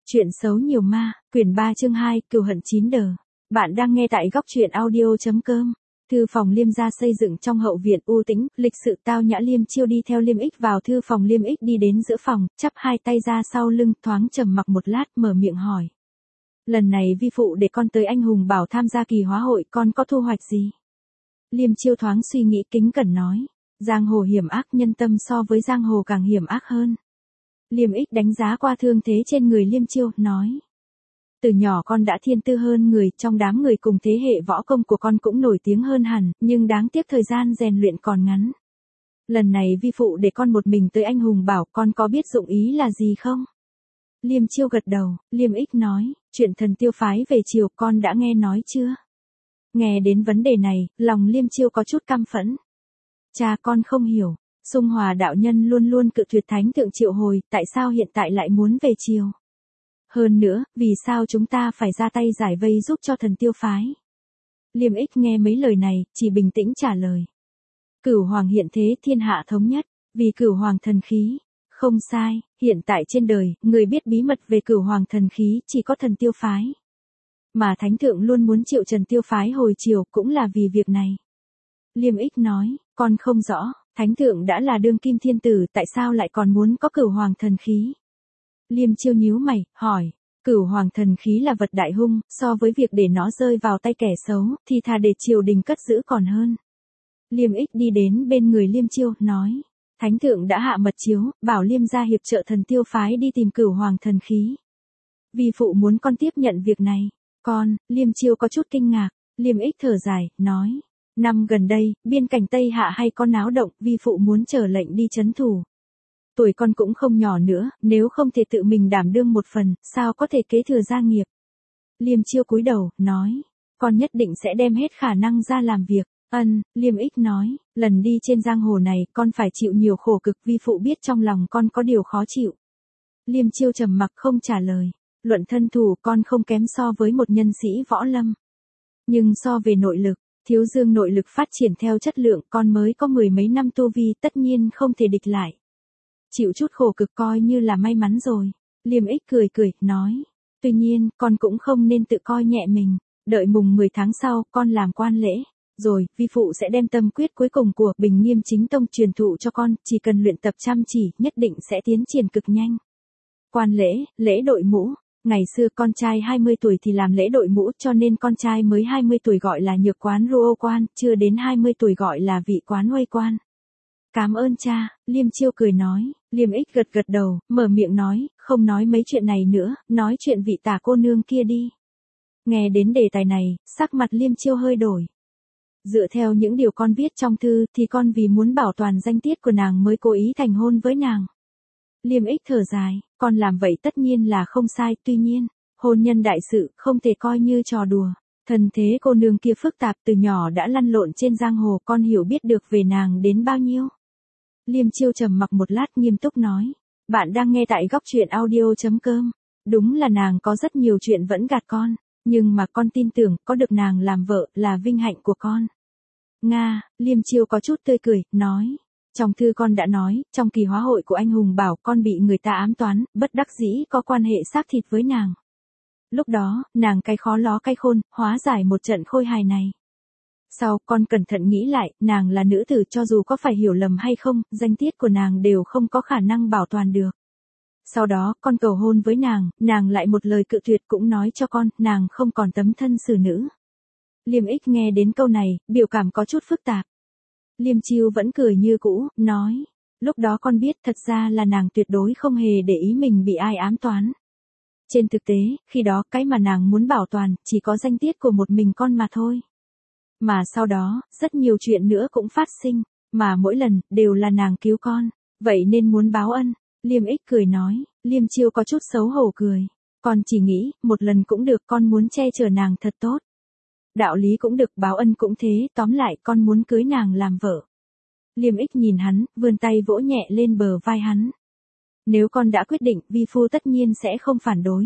Chuyện xấu nhiều ma, quyển 3 chương 2, cừu hận 9 đờ. Bạn đang nghe tại góc truyện audio.com. Thư phòng Liêm gia xây dựng trong hậu viện u tĩnh, lịch sự tao nhã. Liêm Chiêu đi theo Liêm Ích vào thư phòng. Liêm Ích đi đến giữa phòng, chắp hai tay ra sau lưng, thoáng trầm mặc một lát, mở miệng hỏi. Lần này vi phụ để con tới Anh Hùng Bảo tham gia kỳ hóa hội, con có thu hoạch gì? Liêm Chiêu thoáng suy nghĩ, kính cẩn nói. Giang hồ hiểm ác, nhân tâm so với giang hồ càng hiểm ác hơn. Liêm Ích đánh giá qua thương thế trên người Liêm Chiêu, nói. Từ nhỏ con đã thiên tư hơn người, trong đám người cùng thế hệ võ công của con cũng nổi tiếng hơn hẳn, nhưng đáng tiếc thời gian rèn luyện còn ngắn. Lần này vi phụ để con một mình tới Anh Hùng Bảo, con có biết dụng ý là gì không? Liêm Chiêu gật đầu. Liêm Ích nói, chuyện Thần Tiêu phái về chiều con đã nghe nói chưa? Nghe đến vấn đề này, lòng Liêm Chiêu có chút căm phẫn. Cha, con không hiểu. Xung Hòa đạo nhân luôn luôn cự tuyệt thánh thượng triệu hồi, tại sao hiện tại lại muốn về chiều? Hơn nữa, vì sao chúng ta phải ra tay giải vây giúp cho Thần Tiêu phái? Liêm Ích nghe mấy lời này, chỉ bình tĩnh trả lời. Cửu hoàng hiện thế, thiên hạ thống nhất, vì Cửu hoàng thần khí. Không sai, hiện tại trên đời, người biết bí mật về Cửu hoàng thần khí chỉ có Thần Tiêu phái. Mà thánh thượng luôn muốn triệu Thần Tiêu phái hồi chiều cũng là vì việc này. Liêm Ích nói, con không rõ. Thánh thượng đã là đương kim thiên tử, tại sao lại còn muốn có Cửu hoàng thần khí? Liêm Chiêu nhíu mày, hỏi. Cửu hoàng thần khí là vật đại hung, so với việc để nó rơi vào tay kẻ xấu, thì thà để triều đình cất giữ còn hơn. Liêm Ích đi đến bên người Liêm Chiêu, nói. Thánh thượng đã hạ mật chiếu, bảo Liêm gia hiệp trợ Thần Tiêu phái đi tìm Cửu hoàng thần khí. Vi phụ muốn con tiếp nhận việc này. Con, Liêm Chiêu có chút kinh ngạc. Liêm Ích thở dài, nói. Năm gần đây, biên cảnh Tây Hạ hay có náo động, vi phụ muốn chờ lệnh đi trấn thủ. Tuổi con cũng không nhỏ nữa, nếu không thể tự mình đảm đương một phần, sao có thể kế thừa gia nghiệp? Liêm Chiêu cúi đầu, nói. Con nhất định sẽ đem hết khả năng ra làm việc. Liêm Ích nói, lần đi trên giang hồ này, con phải chịu nhiều khổ cực, vi phụ biết trong lòng con có điều khó chịu. Liêm Chiêu trầm mặc không trả lời. Luận thân thủ con không kém so với một nhân sĩ võ lâm. Nhưng so về nội lực, Thiếu Dương nội lực phát triển theo chất lượng, con mới có 10 mấy năm tu vi, tất nhiên không thể địch lại. Chịu chút khổ cực coi như là may mắn rồi. Liêm Ích cười cười, nói. Tuy nhiên, con cũng không nên tự coi nhẹ mình. Đợi mùng 10 tháng sau, con làm quan lễ. Rồi, vi phụ sẽ đem tâm quyết cuối cùng của Bình Nghiêm Chính Tông truyền thụ cho con, chỉ cần luyện tập chăm chỉ, nhất định sẽ tiến triển cực nhanh. Quan lễ, lễ đội mũ. Ngày xưa con trai 20 tuổi thì làm lễ đội mũ, cho nên con trai mới 20 tuổi gọi là nhược quán ruô quan, chưa đến 20 tuổi gọi là vị quán huây quan. Cảm ơn cha, Liêm Chiêu cười nói. Liêm Ích gật gật đầu, mở miệng nói, không nói mấy chuyện này nữa, nói chuyện vị tả cô nương kia đi. Nghe đến đề tài này, sắc mặt Liêm Chiêu hơi đổi. Dựa theo những điều con viết trong thư, thì con vì muốn bảo toàn danh tiết của nàng mới cố ý thành hôn với nàng. Liêm Ích thở dài, con làm vậy tất nhiên là không sai, tuy nhiên, hôn nhân đại sự, không thể coi như trò đùa. Thần thế cô nương kia phức tạp, từ nhỏ đã lăn lộn trên giang hồ, con hiểu biết được về nàng đến bao nhiêu. Liêm Chiêu trầm mặc một lát, nghiêm túc nói. Bạn đang nghe tại góc truyện audio.com. Đúng là nàng có rất nhiều chuyện vẫn gạt con, nhưng mà con tin tưởng, có được nàng làm vợ, là vinh hạnh của con. Nga, Liêm Chiêu có chút tươi cười, nói. Trong thư con đã nói, trong kỳ hóa hội của Anh Hùng Bảo con bị người ta ám toán, bất đắc dĩ có quan hệ xác thịt với nàng. Lúc đó, nàng cái khó ló cái khôn, hóa giải một trận khôi hài này. Sau, con cẩn thận nghĩ lại, nàng là nữ tử, cho dù có phải hiểu lầm hay không, danh tiết của nàng đều không có khả năng bảo toàn được. Sau đó, con cầu hôn với nàng lại một lời cự tuyệt, cũng nói cho con, nàng không còn tấm thân xử nữ. Liêm Ích nghe đến câu này, biểu cảm có chút phức tạp. Liêm Chiêu vẫn cười như cũ, nói. Lúc đó con biết thật ra là nàng tuyệt đối không hề để ý mình bị ai ám toán. Trên thực tế, khi đó cái mà nàng muốn bảo toàn, chỉ có danh tiết của một mình con mà thôi. Mà sau đó, rất nhiều chuyện nữa cũng phát sinh, mà mỗi lần, đều là nàng cứu con. Vậy nên muốn báo ân. Liêm Ích cười nói. Liêm Chiêu có chút xấu hổ cười. Con chỉ nghĩ, một lần cũng được, con muốn che chở nàng thật tốt. Đạo lý cũng được, báo ân cũng thế, tóm lại con muốn cưới nàng làm vợ. Liêm Ích nhìn hắn, vươn tay vỗ nhẹ lên bờ vai hắn. Nếu con đã quyết định, vi phu tất nhiên sẽ không phản đối.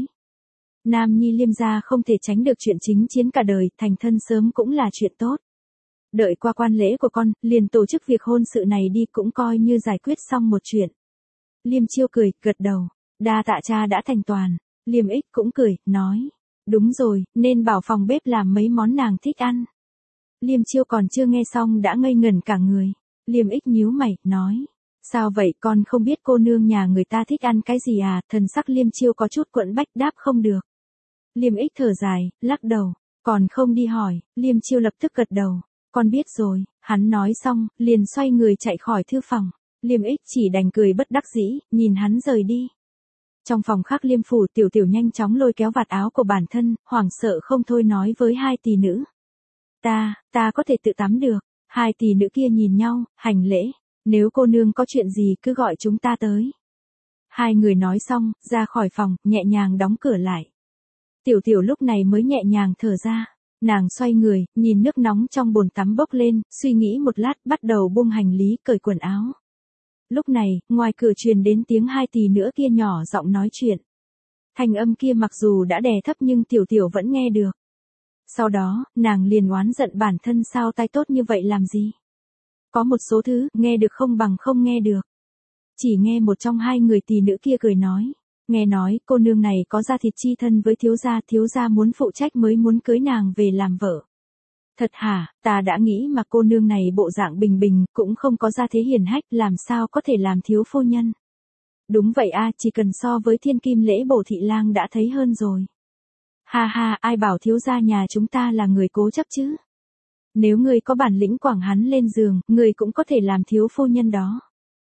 Nam nhi Liêm gia không thể tránh được chuyện chính chiến cả đời, thành thân sớm cũng là chuyện tốt. Đợi qua quan lễ của con, liền tổ chức việc hôn sự này đi, cũng coi như giải quyết xong một chuyện. Liêm Chiêu cười, gật đầu. Đa tạ cha đã thành toàn. Liêm Ích cũng cười, nói. Đúng rồi, nên bảo phòng bếp làm mấy món nàng thích ăn. Liêm Chiêu còn chưa nghe xong đã ngây ngẩn cả người. Liêm Ích nhíu mày, nói. Sao vậy, con không biết cô nương nhà người ta thích ăn cái gì à? Thần sắc Liêm Chiêu có chút quẫn bách đáp không được. Liêm Ích thở dài, lắc đầu. Còn không đi hỏi. Liêm Chiêu lập tức gật đầu. Con biết rồi. Hắn nói xong, liền xoay người chạy khỏi thư phòng. Liêm Ích chỉ đành cười bất đắc dĩ, nhìn hắn rời đi. Trong phòng khác Liêm phủ, Tiểu Tiểu nhanh chóng lôi kéo vạt áo của bản thân, hoảng sợ không thôi nói với hai tỷ nữ. Ta có thể tự tắm được. Hai tỷ nữ kia nhìn nhau, hành lễ. Nếu cô nương có chuyện gì cứ gọi chúng ta tới. Hai người nói xong, ra khỏi phòng, nhẹ nhàng đóng cửa lại. Tiểu Tiểu lúc này mới nhẹ nhàng thở ra. Nàng xoay người, nhìn nước nóng trong bồn tắm bốc lên, suy nghĩ một lát, bắt đầu buông hành lý, cởi quần áo. Lúc này, ngoài cửa truyền đến tiếng hai tỷ nữa kia nhỏ giọng nói chuyện. Thanh âm kia mặc dù đã đè thấp nhưng Tiểu Tiểu vẫn nghe được. Sau đó, nàng liền oán giận bản thân sao tai tốt như vậy làm gì. Có một số thứ, nghe được không bằng không nghe được. Chỉ nghe một trong hai người tỷ nữ kia cười nói. Nghe nói, cô nương này có da thịt chi thân với thiếu gia muốn phụ trách mới muốn cưới nàng về làm vợ. Thật hả, ta đã nghĩ mà cô nương này bộ dạng bình bình, cũng không có gia thế hiển hách, làm sao có thể làm thiếu phu nhân. Đúng vậy a, chỉ cần so với thiên kim lễ bổ thị lang đã thấy hơn rồi. Ha ha, ai bảo thiếu gia nhà chúng ta là người cố chấp chứ. Nếu ngươi có bản lĩnh quảng hắn lên giường, ngươi cũng có thể làm thiếu phu nhân đó.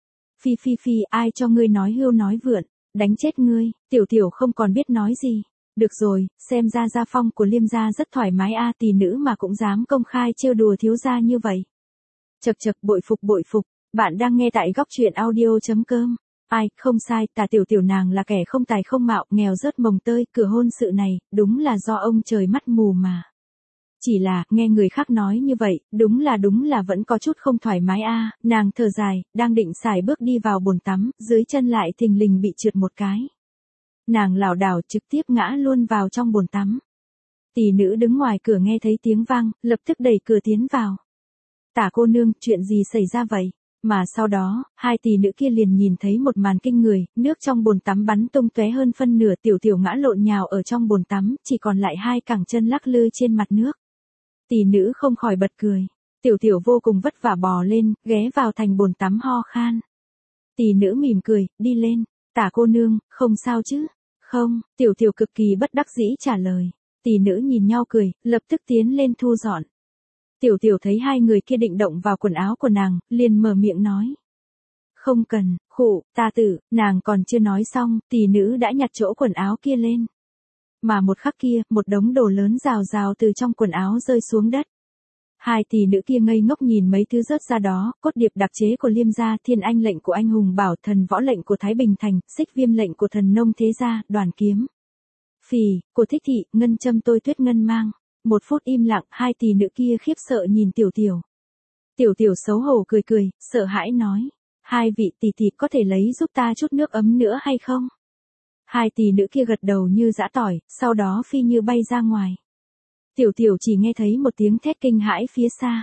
Phi, ai cho ngươi nói hưu nói vượn, đánh chết ngươi. Tiểu Tiểu không còn biết nói gì. Được rồi, xem ra gia phong của Liêm gia rất thoải mái a, tỷ nữ mà cũng dám công khai trêu đùa thiếu gia như vậy. Chậc bội phục, bạn đang nghe tại góc truyện audio.com. Ai, không sai, tà Tiểu Tiểu nàng là kẻ không tài không mạo, nghèo rớt mồng tơi, cửa hôn sự này, đúng là do ông trời mắt mù mà. Chỉ là, nghe người khác nói như vậy, đúng là vẫn có chút không thoải mái a. Nàng thở dài, đang định xài bước đi vào bồn tắm, dưới chân lại thình lình bị trượt một cái. Nàng lảo đảo trực tiếp ngã luôn vào trong bồn tắm. Tỷ nữ đứng ngoài cửa nghe thấy tiếng vang, lập tức đẩy cửa tiến vào. Tả cô nương, chuyện gì xảy ra vậy? Mà sau đó, hai tỷ nữ kia liền nhìn thấy một màn kinh người, nước trong bồn tắm bắn tung tóe hơn phân nửa, Tiểu Tiểu ngã lộn nhào ở trong bồn tắm, chỉ còn lại hai cẳng chân lắc lư trên mặt nước. Tỷ nữ không khỏi bật cười. Tiểu Tiểu vô cùng vất vả bò lên, ghé vào thành bồn tắm ho khan. Tỷ nữ mỉm cười, đi lên. Tả cô nương, không sao chứ? Không, Tiểu Tiểu cực kỳ bất đắc dĩ trả lời. Tỷ nữ nhìn nhau cười, lập tức tiến lên thu dọn. Tiểu Tiểu thấy hai người kia định động vào quần áo của nàng, liền mở miệng nói. Không cần, khụ, ta tự, nàng còn chưa nói xong, tỷ nữ đã nhặt chỗ quần áo kia lên. Mà một khắc kia, một đống đồ lớn rào rào từ trong quần áo rơi xuống đất. Hai tỷ nữ kia ngây ngốc nhìn mấy thứ rớt ra đó, cốt điệp đặc chế của Liêm gia, thiên anh lệnh của anh hùng bảo, thần võ lệnh của Thái Bình Thành, xích viêm lệnh của thần nông thế gia, đoàn kiếm. Phì, của thích thị, ngân châm tôi tuyết ngân mang. Một phút im lặng, hai tỷ nữ kia khiếp sợ nhìn Tiểu Tiểu. Tiểu Tiểu xấu hổ cười, sợ hãi nói. Hai vị tỷ tỷ có thể lấy giúp ta chút nước ấm nữa hay không? Hai tỷ nữ kia gật đầu như giã tỏi, sau đó phi như bay ra ngoài. Tiểu Tiểu chỉ nghe thấy một tiếng thét kinh hãi phía xa.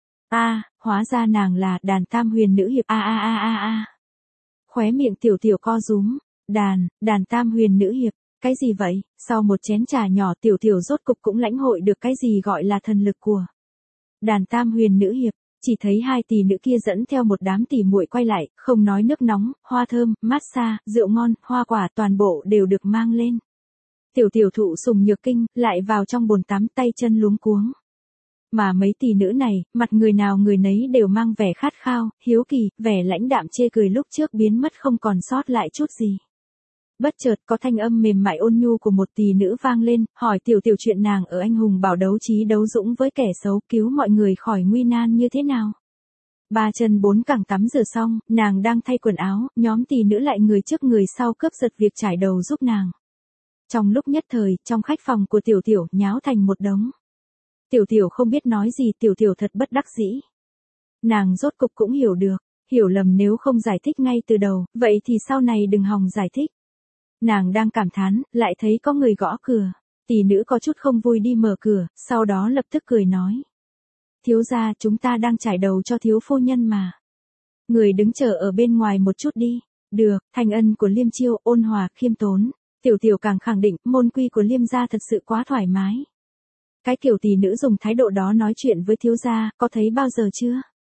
Hóa ra nàng là đàn tam huyền nữ hiệp a. Khóe miệng Tiểu Tiểu co rúm, đàn tam huyền nữ hiệp, cái gì vậy? Sau một chén trà nhỏ Tiểu Tiểu rốt cục cũng lãnh hội được cái gì gọi là thần lực của đàn tam huyền nữ hiệp. Chỉ thấy hai tỷ nữ kia dẫn theo một đám tỷ muội quay lại, không nói nước nóng, hoa thơm, massage, rượu ngon, hoa quả toàn bộ đều được mang lên. Tiểu Tiểu thụ sùng nhược kinh, lại vào trong bồn tắm tay chân luống cuống. Mà mấy tỷ nữ này, mặt người nào người nấy đều mang vẻ khát khao, hiếu kỳ, vẻ lãnh đạm chê cười lúc trước biến mất không còn sót lại chút gì. Bất chợt có thanh âm mềm mại ôn nhu của một tỷ nữ vang lên, hỏi Tiểu Tiểu chuyện nàng ở anh hùng bảo đấu trí đấu dũng với kẻ xấu, cứu mọi người khỏi nguy nan như thế nào. Ba chân bốn cẳng tắm rửa xong, nàng đang thay quần áo, nhóm tỷ nữ lại người trước người sau cướp giật việc trải đầu giúp nàng. Trong lúc nhất thời, trong khách phòng của Tiểu Tiểu nháo thành một đống. Tiểu Tiểu không biết nói gì, Tiểu Tiểu thật bất đắc dĩ. Nàng rốt cục cũng hiểu được, hiểu lầm nếu không giải thích ngay từ đầu, vậy thì sau này đừng hòng giải thích. Nàng đang cảm thán, lại thấy có người gõ cửa. Tỷ nữ có chút không vui đi mở cửa, sau đó lập tức cười nói. Thiếu gia, chúng ta đang trải đầu cho thiếu phu nhân mà. Người đứng chờ ở bên ngoài một chút đi. Được, thành ân của Liêm Chiêu, ôn hòa, khiêm tốn. Tiểu Tiểu càng khẳng định, môn quy của Liêm gia thật sự quá thoải mái. Cái kiểu tỷ nữ dùng thái độ đó nói chuyện với thiếu gia, có thấy bao giờ chưa?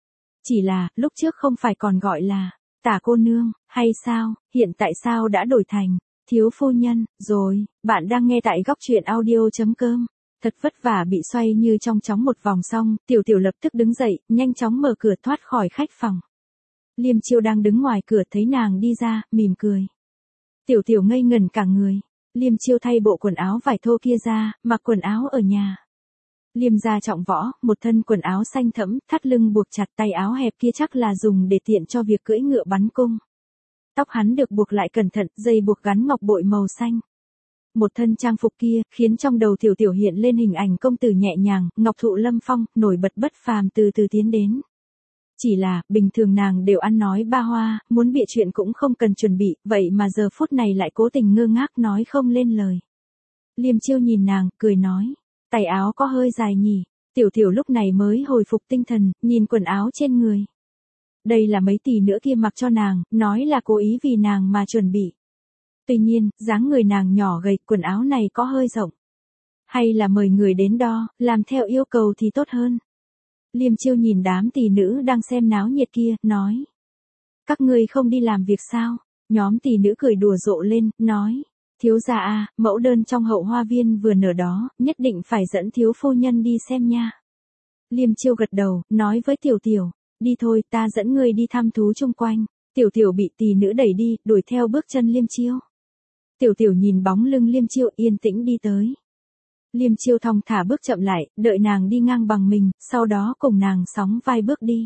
Chỉ là, lúc trước không phải còn gọi là Tả cô nương, hay sao, hiện tại sao đã đổi thành thiếu phu nhân, rồi, bạn đang nghe tại góc truyện audio.com. Thật vất vả bị xoay như trong chóng một vòng xong, Tiểu Tiểu lập tức đứng dậy, nhanh chóng mở cửa thoát khỏi khách phòng. Liêm Chiêu đang đứng ngoài cửa thấy nàng đi ra, mỉm cười. Tiểu Tiểu ngây ngẩn cả người. Liêm Chiêu thay bộ quần áo vải thô kia ra, mặc quần áo ở nhà. Liêm gia trọng võ, một thân quần áo xanh thẫm, thắt lưng buộc chặt, tay áo hẹp kia chắc là dùng để tiện cho việc cưỡi ngựa bắn cung. Tóc hắn được buộc lại cẩn thận, dây buộc gắn ngọc bội màu xanh. Một thân trang phục kia, khiến trong đầu Tiểu Tiểu hiện lên hình ảnh công tử nhẹ nhàng, ngọc thụ lâm phong, nổi bật bất phàm từ từ tiến đến. Chỉ là, bình thường nàng đều ăn nói ba hoa, muốn bịa chuyện cũng không cần chuẩn bị, vậy mà giờ phút này lại cố tình ngơ ngác nói không lên lời. Liêm Chiêu nhìn nàng, cười nói, tay áo có hơi dài nhỉ. Tiểu Tiểu lúc này mới hồi phục tinh thần, nhìn quần áo trên người. Đây là mấy tỷ nữa kia mặc cho nàng, nói là cố ý vì nàng mà chuẩn bị. Tuy nhiên, dáng người nàng nhỏ gầy, quần áo này có hơi rộng. Hay là mời người đến đo, làm theo yêu cầu thì tốt hơn. Liêm Chiêu nhìn đám tỷ nữ đang xem náo nhiệt kia, nói. Các ngươi không đi làm việc sao? Nhóm tỷ nữ cười đùa rộ lên, nói. Thiếu gia à, mẫu đơn trong hậu hoa viên vừa nở đó, nhất định phải dẫn thiếu phu nhân đi xem nha. Liêm Chiêu gật đầu, nói với Tiểu Tiểu. Đi thôi, ta dẫn ngươi đi thăm thú chung quanh. Tiểu Tiểu bị tỷ nữ đẩy đi, đuổi theo bước chân Liêm Chiêu. Tiểu Tiểu nhìn bóng lưng Liêm Chiêu yên tĩnh đi tới. Liêm Chiêu thong thả bước chậm lại, đợi nàng đi ngang bằng mình, sau đó cùng nàng sóng vai bước đi.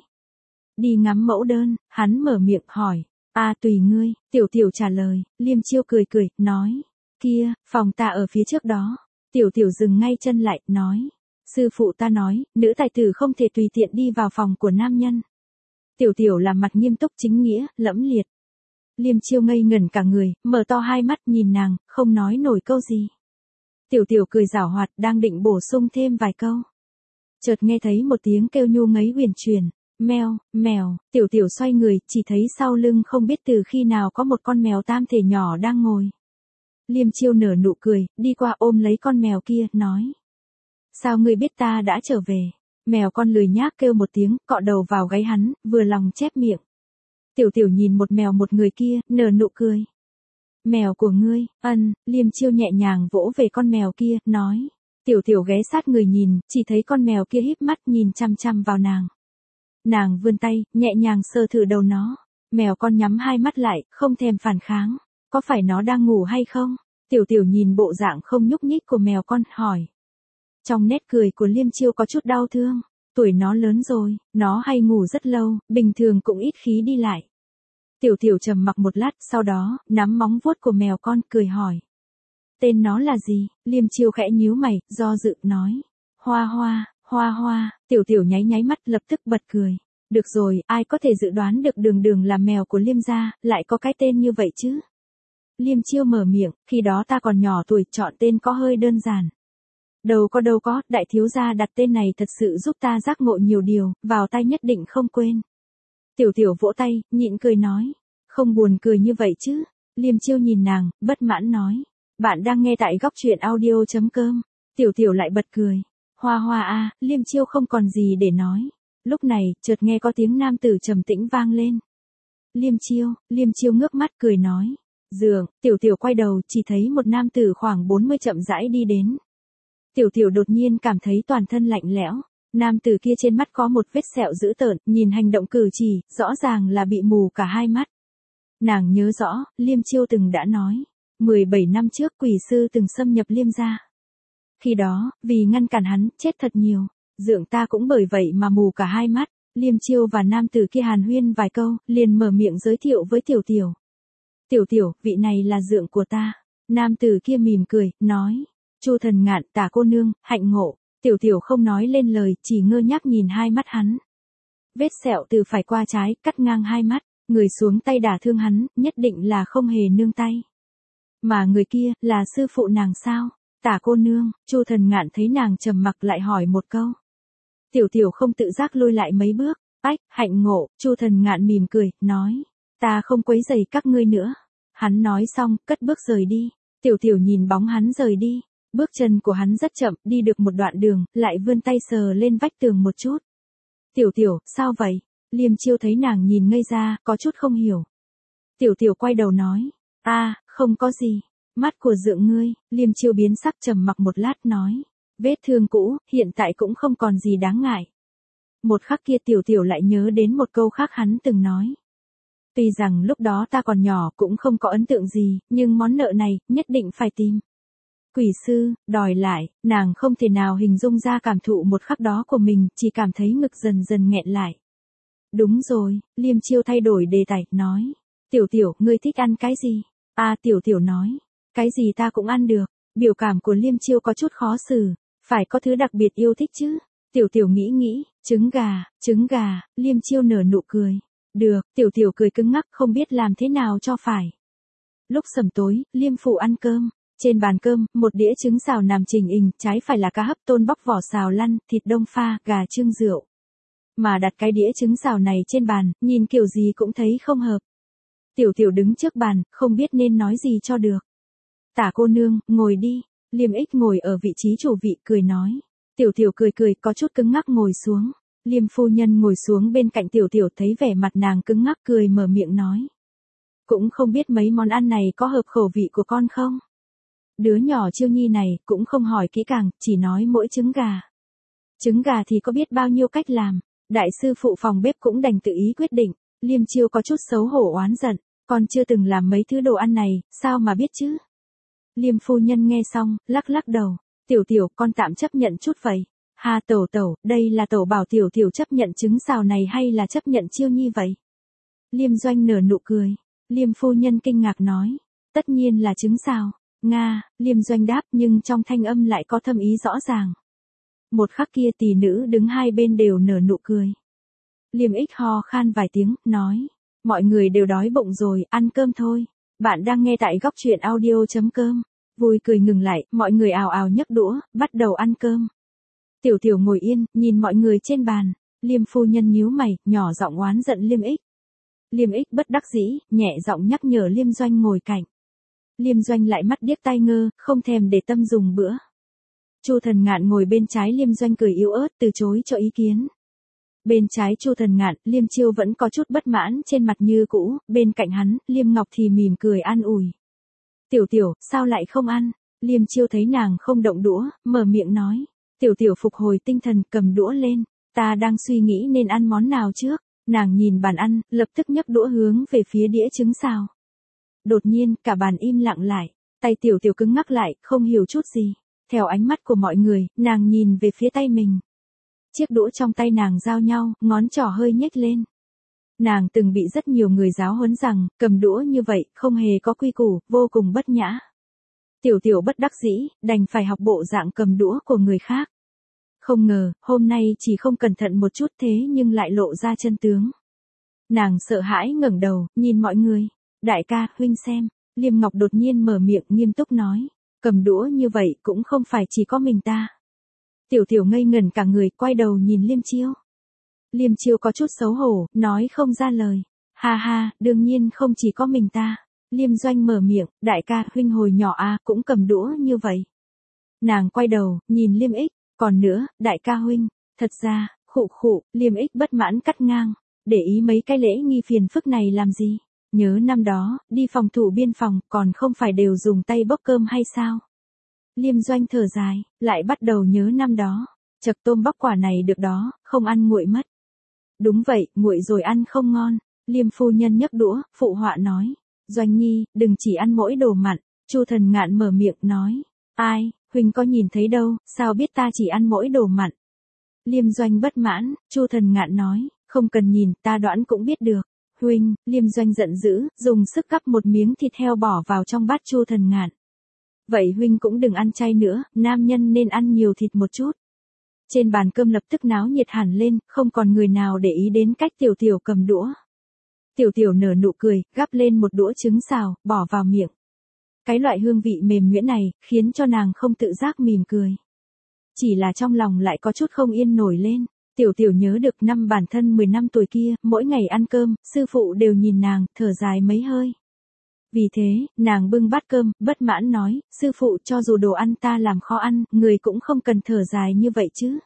Đi ngắm mẫu đơn, hắn mở miệng hỏi. Tùy ngươi, Tiểu Tiểu trả lời. Liêm Chiêu cười cười, nói. Kia, phòng ta ở phía trước đó. Tiểu Tiểu dừng ngay chân lại, nói. Sư phụ ta nói, nữ tài tử không thể tùy tiện đi vào phòng của nam nhân. Tiểu Tiểu làm mặt nghiêm túc chính nghĩa, lẫm liệt. Liêm Chiêu ngây ngẩn cả người, mở to hai mắt nhìn nàng, không nói nổi câu gì. Tiểu Tiểu cười giảo hoạt, đang định bổ sung thêm vài câu. Chợt nghe thấy một tiếng kêu nhu ngấy huyền truyền. Mèo, mèo, Tiểu Tiểu xoay người, chỉ thấy sau lưng không biết từ khi nào có một con mèo tam thể nhỏ đang ngồi. Liêm Chiêu nở nụ cười, đi qua ôm lấy con mèo kia, nói. Sao ngươi biết ta đã trở về? Mèo con lười nhác kêu một tiếng, cọ đầu vào gáy hắn, vừa lòng chép miệng. Tiểu Tiểu nhìn một mèo một người kia, nở nụ cười. Mèo của ngươi, Liêm Chiêu nhẹ nhàng vỗ về con mèo kia, nói. Tiểu Tiểu ghé sát người nhìn, chỉ thấy con mèo kia híp mắt nhìn chăm chăm vào nàng. Nàng vươn tay, nhẹ nhàng sờ thử đầu nó. Mèo con nhắm hai mắt lại, không thèm phản kháng. Có phải nó đang ngủ hay không? Tiểu Tiểu nhìn bộ dạng không nhúc nhích của mèo con, hỏi. Trong nét cười của Liêm Chiêu có chút đau thương. Tuổi nó lớn rồi, nó hay ngủ rất lâu, bình thường cũng ít khí đi lại. Tiểu Tiểu trầm mặc một lát, sau đó, nắm móng vuốt của mèo con, cười hỏi. Tên nó là gì? Liêm Chiêu khẽ nhíu mày, do dự, nói. Hoa Hoa, Hoa Hoa. Tiểu Tiểu nháy nháy mắt, lập tức bật cười. Được rồi, ai có thể dự đoán được Đường Đường là mèo của Liêm gia, lại có cái tên như vậy chứ? Liêm Chiêu mở miệng, khi đó ta còn nhỏ tuổi, chọn tên có hơi đơn giản. Đâu có, đại thiếu gia đặt tên này thật sự giúp ta giác ngộ nhiều điều, vào tai nhất định không quên. Tiểu Tiểu vỗ tay, nhịn cười nói. Không buồn cười như vậy chứ. Liêm Chiêu nhìn nàng, bất mãn nói. Bạn đang nghe tại góc truyện audio.com. Tiểu Tiểu lại bật cười. Hoa Hoa à, Liêm Chiêu không còn gì để nói. Lúc này, chợt nghe có tiếng nam tử trầm tĩnh vang lên. Liêm Chiêu ngước mắt cười nói. Dường, Tiểu Tiểu quay đầu, chỉ thấy một nam tử khoảng 40 chậm rãi đi đến. Tiểu Tiểu đột nhiên cảm thấy toàn thân lạnh lẽo. Nam tử kia trên mắt có một vết sẹo dữ tợn, nhìn hành động cử chỉ, rõ ràng là bị mù cả hai mắt. Nàng nhớ rõ, Liêm Chiêu từng đã nói. 17 năm trước quỷ sư từng xâm nhập Liêm gia. Khi đó, vì ngăn cản hắn, chết thật nhiều. Dượng ta cũng bởi vậy mà mù cả hai mắt. Liêm Chiêu và nam tử kia hàn huyên vài câu, liền mở miệng giới thiệu với Tiểu Tiểu. Tiểu Tiểu, vị này là dượng của ta. Nam tử kia mỉm cười, nói. Chu Thần Ngạn, Tả cô nương, hạnh ngộ. Tiểu Tiểu không nói lên lời, chỉ ngơ ngác nhìn hai mắt hắn. Vết sẹo từ phải qua trái, cắt ngang hai mắt. Người xuống tay đả thương hắn, nhất định là không hề nương tay. Mà người kia, là sư phụ nàng sao? Tả cô nương. Chu Thần Ngạn thấy nàng trầm mặc lại hỏi một câu. Tiểu Tiểu không tự giác lùi lại mấy bước. Hạnh ngộ. Chu Thần Ngạn mỉm cười, nói. Ta không quấy rầy các ngươi nữa. Hắn nói xong, cất bước rời đi. Tiểu tiểu nhìn bóng hắn rời đi. Bước chân của hắn rất chậm, đi được một đoạn đường, lại vươn tay sờ lên vách tường một chút. Tiểu tiểu, sao vậy? Liêm Chiêu thấy nàng nhìn ngây ra, có chút không hiểu. Tiểu tiểu quay đầu nói, không có gì. Mắt của dượng ngươi. Liêm Chiêu biến sắc trầm mặc một lát nói, vết thương cũ, hiện tại cũng không còn gì đáng ngại. Một khắc kia tiểu tiểu lại nhớ đến một câu khác hắn từng nói. Tuy rằng lúc đó ta còn nhỏ cũng không có ấn tượng gì, nhưng món nợ này, nhất định phải tìm. Quỷ sư, đòi lại, nàng không thể nào hình dung ra cảm thụ một khắc đó của mình, chỉ cảm thấy ngực dần dần nghẹn lại. Đúng rồi, Liêm Chiêu thay đổi đề tài, nói. Tiểu tiểu, ngươi thích ăn cái gì? Tiểu tiểu nói. Cái gì ta cũng ăn được. Biểu cảm của Liêm Chiêu có chút khó xử. Phải có thứ đặc biệt yêu thích chứ. Tiểu tiểu nghĩ, trứng gà, Liêm Chiêu nở nụ cười. Được, tiểu tiểu cười cứng ngắc không biết làm thế nào cho phải. Lúc sẩm tối, Liêm phụ ăn cơm. Trên bàn cơm, một đĩa trứng xào nằm trình hình, trái phải là cá hấp tôm bóc vỏ xào lăn, thịt đông pha, gà chưng rượu. Mà đặt cái đĩa trứng xào này trên bàn, nhìn kiểu gì cũng thấy không hợp. Tiểu tiểu đứng trước bàn, không biết nên nói gì cho được. Tả cô nương, ngồi đi. Liêm Ích ngồi ở vị trí chủ vị, cười nói. Tiểu tiểu cười có chút cứng ngắc ngồi xuống. Liêm phu nhân ngồi xuống bên cạnh tiểu tiểu thấy vẻ mặt nàng cứng ngắc cười mở miệng nói. Cũng không biết mấy món ăn này có hợp khẩu vị của con không? Đứa nhỏ Chiêu Nhi này cũng không hỏi kỹ càng, chỉ nói mỗi trứng gà. Trứng gà thì có biết bao nhiêu cách làm. Đại sư phụ phòng bếp cũng đành tự ý quyết định. Liêm Chiêu có chút xấu hổ oán giận. Con chưa từng làm mấy thứ đồ ăn này, sao mà biết chứ? Liêm phu nhân nghe xong, lắc đầu. Tiểu tiểu, con tạm chấp nhận chút vậy. Tẩu, đây là tẩu bảo tiểu tiểu chấp nhận trứng xào này hay là chấp nhận Chiêu Nhi vậy? Liêm Doanh nở nụ cười. Liêm phu nhân kinh ngạc nói. Tất nhiên là trứng xào. Nga, Liêm Doanh đáp nhưng trong thanh âm lại có thâm ý rõ ràng. Một khắc kia tỷ nữ đứng hai bên đều nở nụ cười. Liêm Ích ho khan vài tiếng, nói. Mọi người đều đói bụng rồi, ăn cơm thôi. Bạn đang nghe tại góc truyện audio.com. Vui cười ngừng lại, mọi người ào ào nhấc đũa, bắt đầu ăn cơm. Tiểu tiểu ngồi yên, nhìn mọi người trên bàn. Liêm phu nhân nhíu mày, nhỏ giọng oán giận Liêm Ích. Liêm Ích bất đắc dĩ, nhẹ giọng nhắc nhở Liêm Doanh ngồi cạnh. Liêm Doanh lại mắt điếc tai ngơ, không thèm để tâm dùng bữa. Chu Thần Ngạn ngồi bên trái Liêm Doanh cười yếu ớt từ chối cho ý kiến. Bên trái Chu Thần Ngạn, Liêm Chiêu vẫn có chút bất mãn trên mặt như cũ, bên cạnh hắn, Liêm Ngọc thì mỉm cười an ủi. Tiểu tiểu, sao lại không ăn? Liêm Chiêu thấy nàng không động đũa, mở miệng nói. Tiểu tiểu phục hồi tinh thần cầm đũa lên, ta đang suy nghĩ nên ăn món nào trước. Nàng nhìn bàn ăn, lập tức nhấc đũa hướng về phía đĩa trứng xào. Đột nhiên, cả bàn im lặng lại, tay tiểu tiểu cứng ngắc lại, không hiểu chút gì. Theo ánh mắt của mọi người, nàng nhìn về phía tay mình. Chiếc đũa trong tay nàng giao nhau, ngón trỏ hơi nhếch lên. Nàng từng bị rất nhiều người giáo huấn rằng, cầm đũa như vậy, không hề có quy củ, vô cùng bất nhã. Tiểu tiểu bất đắc dĩ, đành phải học bộ dạng cầm đũa của người khác. Không ngờ, hôm nay chỉ không cẩn thận một chút thế nhưng lại lộ ra chân tướng. Nàng sợ hãi ngẩng đầu, nhìn mọi người. Đại ca, huynh xem. Liêm Ngọc đột nhiên mở miệng nghiêm túc nói. Cầm đũa như vậy cũng không phải chỉ có mình ta. Tiểu tiểu ngây ngẩn cả người, quay đầu nhìn Liêm Chiêu. Liêm Chiêu có chút xấu hổ, nói không ra lời. Đương nhiên không chỉ có mình ta. Liêm Doanh mở miệng, đại ca, huynh hồi nhỏ cũng cầm đũa như vậy. Nàng quay đầu, nhìn Liêm Ích, còn nữa, đại ca huynh, thật ra, Liêm Ích bất mãn cắt ngang. Để ý mấy cái lễ nghi phiền phức này làm gì? Nhớ năm đó, đi phòng thủ biên phòng, còn không phải đều dùng tay bốc cơm hay sao? Liêm Doanh thở dài, lại bắt đầu nhớ năm đó. Chật tôm bóc quả này được đó, không ăn nguội mất. Đúng vậy, nguội rồi ăn không ngon. Liêm phu nhân nhấc đũa, phụ họa nói. Doanh nhi, đừng chỉ ăn mỗi đồ mặn. Chu Thần Ngạn mở miệng nói. Ai, huynh có nhìn thấy đâu, sao biết ta chỉ ăn mỗi đồ mặn? Liêm Doanh bất mãn, Chu Thần Ngạn nói. Không cần nhìn, ta đoán cũng biết được. Huynh, Liêm Doanh giận dữ, dùng sức gắp một miếng thịt heo bỏ vào trong bát Chu Thần Ngạn. Vậy huynh cũng đừng ăn chay nữa, nam nhân nên ăn nhiều thịt một chút. Trên bàn cơm lập tức náo nhiệt hẳn lên, không còn người nào để ý đến cách tiểu tiểu cầm đũa. Tiểu tiểu nở nụ cười, gắp lên một đũa trứng xào, bỏ vào miệng. Cái loại hương vị mềm nhuyễn này, khiến cho nàng không tự giác mỉm cười. Chỉ là trong lòng lại có chút không yên nổi lên. Tiểu tiểu nhớ được năm bản thân 10 năm tuổi kia, mỗi ngày ăn cơm, sư phụ đều nhìn nàng, thở dài mấy hơi. Vì thế, nàng bưng bát cơm, bất mãn nói, sư phụ cho dù đồ ăn ta làm khó ăn, người cũng không cần thở dài như vậy chứ.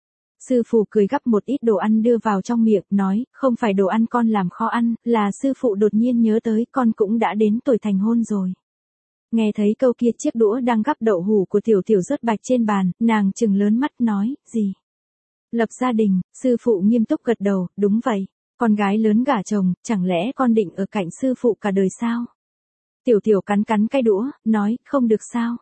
Sư phụ cười gắp một ít đồ ăn đưa vào trong miệng, nói, không phải đồ ăn con làm khó ăn, là sư phụ đột nhiên nhớ tới con cũng đã đến tuổi thành hôn rồi. Nghe thấy câu kia chiếc đũa đang gắp đậu hủ của tiểu tiểu rớt bạch trên bàn, nàng trừng lớn mắt nói, gì? Lập gia đình, sư phụ nghiêm túc gật đầu, đúng vậy. Con gái lớn gả chồng, chẳng lẽ con định ở cạnh sư phụ cả đời sao? Tiểu tiểu cắn cắn cái đũa, nói, không được sao?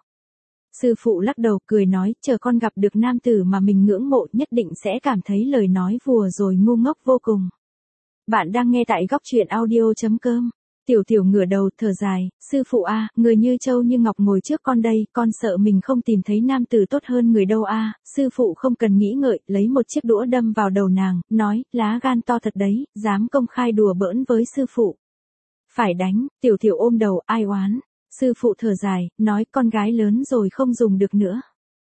Sư phụ lắc đầu cười nói, chờ con gặp được nam tử mà mình ngưỡng mộ nhất định sẽ cảm thấy lời nói vừa rồi ngu ngốc vô cùng. Bạn đang nghe tại góc truyện audio.com. Tiểu tiểu ngửa đầu thở dài, sư phụ a, người như châu như ngọc ngồi trước con đây, con sợ mình không tìm thấy nam tử tốt hơn người đâu a. Sư phụ không cần nghĩ ngợi, lấy một chiếc đũa đâm vào đầu nàng, nói, lá gan to thật đấy, dám công khai đùa bỡn với sư phụ. Phải đánh, tiểu tiểu ôm đầu, ai oán. Sư phụ thở dài, nói con gái lớn rồi không dùng được nữa.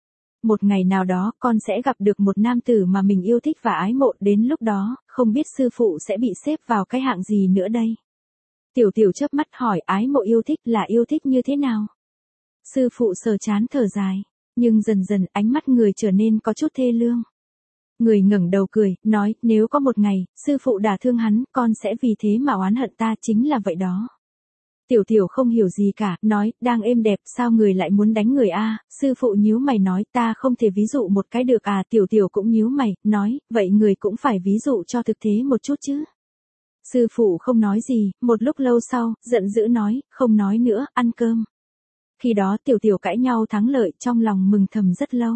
Một ngày nào đó con sẽ gặp được một nam tử mà mình yêu thích và ái mộ, đến lúc đó, không biết sư phụ sẽ bị xếp vào cái hạng gì nữa đây. Tiểu tiểu chớp mắt hỏi ái mộ yêu thích là yêu thích như thế nào? Sư phụ sờ chán thở dài, nhưng dần dần ánh mắt người trở nên có chút thê lương. Người ngẩng đầu cười, nói, nếu có một ngày, sư phụ đả thương hắn, con sẽ vì thế mà oán hận ta, chính là vậy đó. Tiểu tiểu không hiểu gì cả, nói, đang êm đẹp, sao người lại muốn đánh người a? Sư phụ nhíu mày nói, ta không thể ví dụ một cái được à? Tiểu tiểu cũng nhíu mày, nói, vậy người cũng phải ví dụ cho thực tế một chút chứ. Sư phụ không nói gì, một lúc lâu sau, giận dữ nói, không nói nữa, ăn cơm. Khi đó tiểu tiểu cãi nhau thắng lợi, trong lòng mừng thầm rất lâu.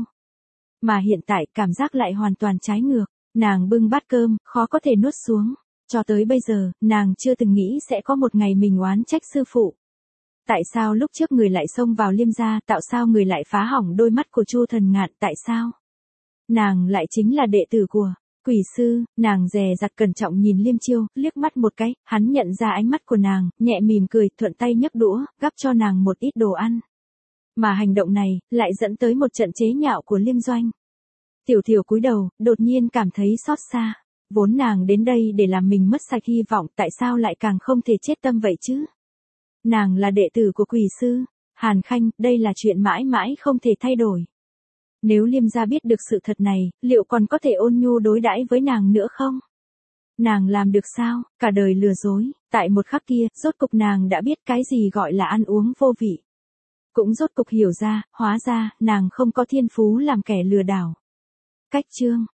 Mà hiện tại cảm giác lại hoàn toàn trái ngược, nàng bưng bát cơm, khó có thể nuốt xuống. Cho tới bây giờ, nàng chưa từng nghĩ sẽ có một ngày mình oán trách sư phụ. Tại sao lúc trước người lại xông vào Liêm gia, tại sao người lại phá hỏng đôi mắt của Chu Thần Ngạn, tại sao? Nàng lại chính là đệ tử của Quỷ sư. Nàng dè dặt cẩn trọng nhìn Liêm Chiêu, liếc mắt một cái, hắn nhận ra ánh mắt của nàng, nhẹ mỉm cười, thuận tay nhấc đũa, gắp cho nàng một ít đồ ăn. Mà hành động này, lại dẫn tới một trận chế nhạo của Liêm Doanh. Tiểu tiểu cúi đầu, đột nhiên cảm thấy xót xa. Vốn nàng đến đây để làm mình mất sạch hy vọng, tại sao lại càng không thể chết tâm vậy chứ? Nàng là đệ tử của Quỷ sư, Hàn Khanh, đây là chuyện mãi mãi không thể thay đổi. Nếu Liêm gia biết được sự thật này, liệu còn có thể ôn nhu đối đãi với nàng nữa không? Nàng làm được sao? Cả đời lừa dối, tại một khắc kia, rốt cục nàng đã biết cái gì gọi là ăn uống vô vị. Cũng rốt cục hiểu ra, hóa ra, nàng không có thiên phú làm kẻ lừa đảo. Cách chương